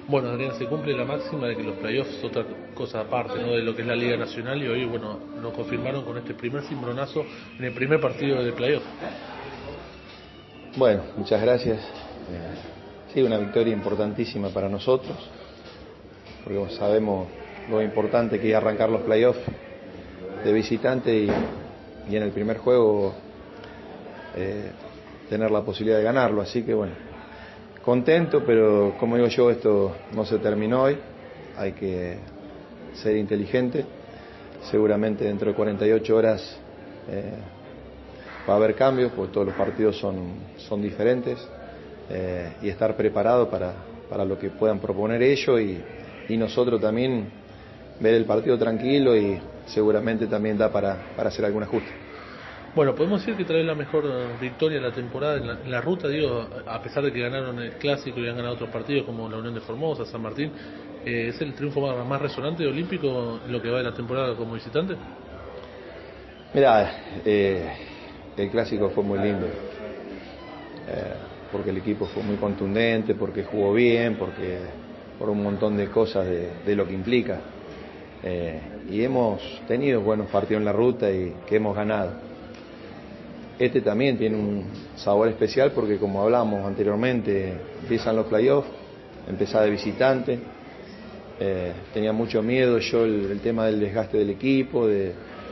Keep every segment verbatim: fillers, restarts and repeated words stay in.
Bueno, Adrián, se cumple la máxima de que los playoffs es otra cosa aparte, ¿no?, de lo que es la Liga Nacional, y hoy, bueno, lo confirmaron con este primer cimbronazo en el primer partido de playoff. Bueno, muchas gracias. Eh, sí, una victoria importantísima para nosotros, porque sabemos lo importante que es arrancar los playoffs de visitante y, y en el primer juego eh, tener la posibilidad de ganarlo, así que bueno, contento, pero como digo yo, esto no se terminó hoy, hay que ser inteligente, seguramente dentro de cuarenta y ocho horas eh, va a haber cambios, porque todos los partidos son, son diferentes, eh, y estar preparado para, para lo que puedan proponer ellos y, y nosotros también ver el partido tranquilo, y seguramente también da para, para hacer algún ajuste. Bueno, podemos decir que trae la mejor victoria de la temporada en la, en la ruta, digo, a pesar de que ganaron el Clásico y han ganado otros partidos como la Unión de Formosa, San Martín, eh, ¿es el triunfo más, más resonante de Olímpico en lo que va de la temporada como visitante? Mirá, eh, el Clásico fue muy lindo, eh, porque el equipo fue muy contundente, porque jugó bien, porque por un montón de cosas de, de lo que implica. Eh, y hemos tenido buenos partidos en la ruta y que hemos ganado. Este también tiene un sabor especial porque, como hablamos anteriormente, empiezan los playoffs, empezaba de visitante, eh, tenía mucho miedo yo el, el tema del desgaste del equipo, de,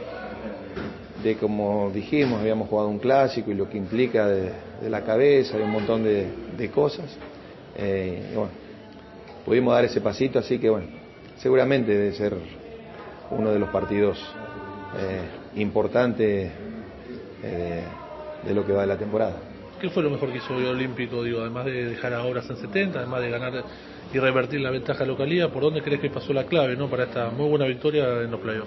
de como dijimos, habíamos jugado un clásico y lo que implica de, de la cabeza, de un montón de, de cosas, eh, y bueno, pudimos dar ese pasito, así que bueno, seguramente debe ser uno de los partidos eh, importantes eh, de, de lo que va de la temporada. ¿Qué fue lo mejor que hizo hoy Olímpico, digo, además de dejar a Obras en setenta, además de ganar y revertir la ventaja de localidad? ¿Por dónde crees que pasó la clave, ¿no?, para esta muy buena victoria en los playoffs?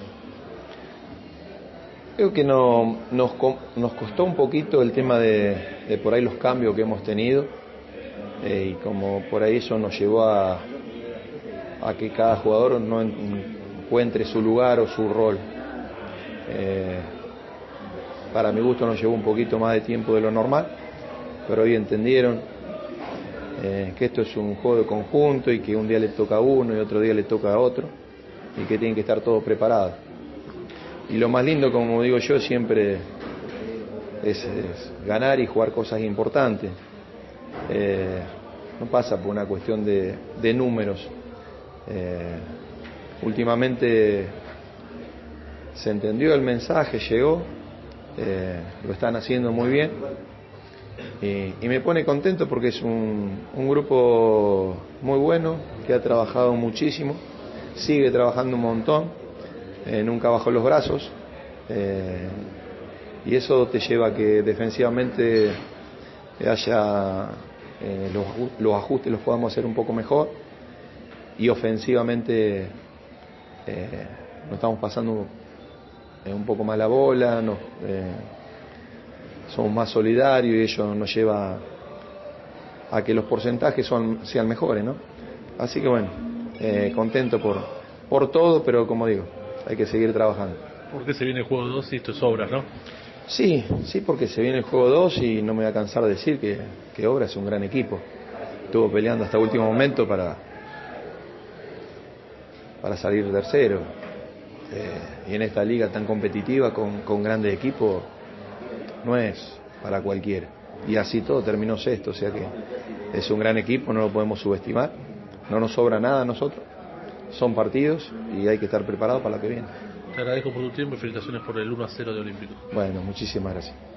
Creo que no, nos, nos costó un poquito el tema de, de por ahí los cambios que hemos tenido, eh, y como por ahí eso nos llevó a, a que cada jugador no encuentre su lugar o su rol. Eh, para mi gusto nos llevó un poquito más de tiempo de lo normal, pero hoy entendieron eh, que esto es un juego de conjunto y que un día le toca a uno y otro día le toca a otro y que tienen que estar todos preparados. Y lo más lindo, como digo yo, siempre es, es ganar y jugar cosas importantes. Eh, no pasa por una cuestión de, de números. Eh, últimamente se entendió el mensaje, llegó, eh, lo están haciendo muy bien y, y me pone contento porque es un, un grupo muy bueno que ha trabajado muchísimo, sigue trabajando un montón, eh, nunca bajó los brazos, eh, y eso te lleva a que defensivamente haya eh, los, los ajustes los podamos hacer un poco mejor, y ofensivamente eh, nos estamos pasando eh, un poco más la bola, nos, eh, somos más solidarios y ello nos lleva a que los porcentajes son, sean mejores, ¿no? Así que bueno, eh, contento por, por todo, pero como digo, hay que seguir trabajando. Porque se viene el juego dos y esto es Obras, ¿no? Sí, sí, porque se viene el juego dos y no me voy a cansar de decir que, que Obras es un gran equipo. Estuvo peleando hasta el último momento para, para salir tercero. Eh, y en esta liga tan competitiva con, con grandes equipos no es para cualquiera. Y así todo terminó sexto, o sea que es un gran equipo, no lo podemos subestimar. No nos sobra nada a nosotros. Son partidos y hay que estar preparado para lo que viene. Te agradezco por tu tiempo y felicitaciones por el uno a cero de Olímpico. Bueno, muchísimas gracias.